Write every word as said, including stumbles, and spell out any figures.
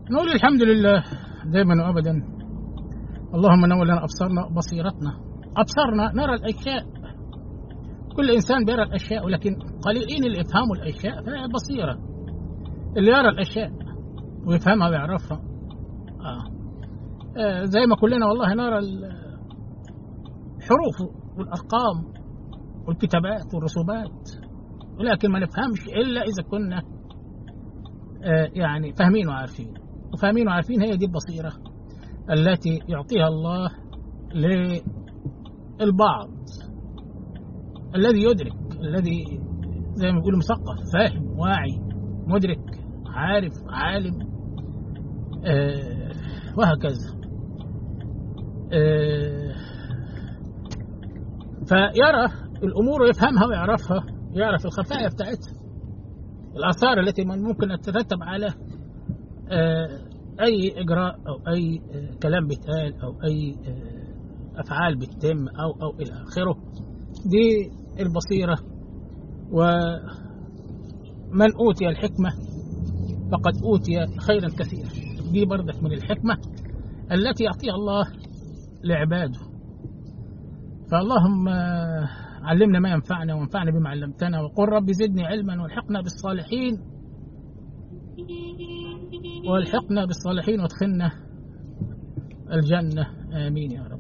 نقول الحمد لله دائما وأبدا. اللهم نور لنا أبصارنا بصيرتنا، أبصرنا نرى الأشياء. كل إنسان بيرى الأشياء، ولكن قليلين اللي يفهموا الأشياء. فهي بصيرة اللي يرى الأشياء ويفهمها ويعرفها. آه. آه زي ما كلنا والله نرى الحروف والأرقام والكتابات والرسومات، ولكن ما نفهمش إلا إذا كنا آه يعني فاهمين وعارفين. وفاهمين وعارفين هي دي البصيرة التي يعطيها الله للبعض الذي يدرك، الذي زي ما بيقولوا مثقف، فاهم، واعي، مدرك، عارف، عالم، آه وهكذا. آه فيرى الأمور ويفهمها ويعرفها، يعرف الخفايا بتاعتها، الآثار التي ممكن أن تترتب على آه أي إجراء أو أي آه كلام بيتقال أو أي آه أفعال بتتم أو أو إلى آخره. دي البصيرة. ومن أوتي الحكمة فقد أوتي خيرا كثيرا. دي بردك من الحكمة التي يعطيها الله لعباده. فاللهم علمنا ما ينفعنا وانفعنا بما علمتنا، وقل رب زدني علما والحقنا بالصالحين والحقنا بالصالحين وادخلنا الجنة. آمين يا رب.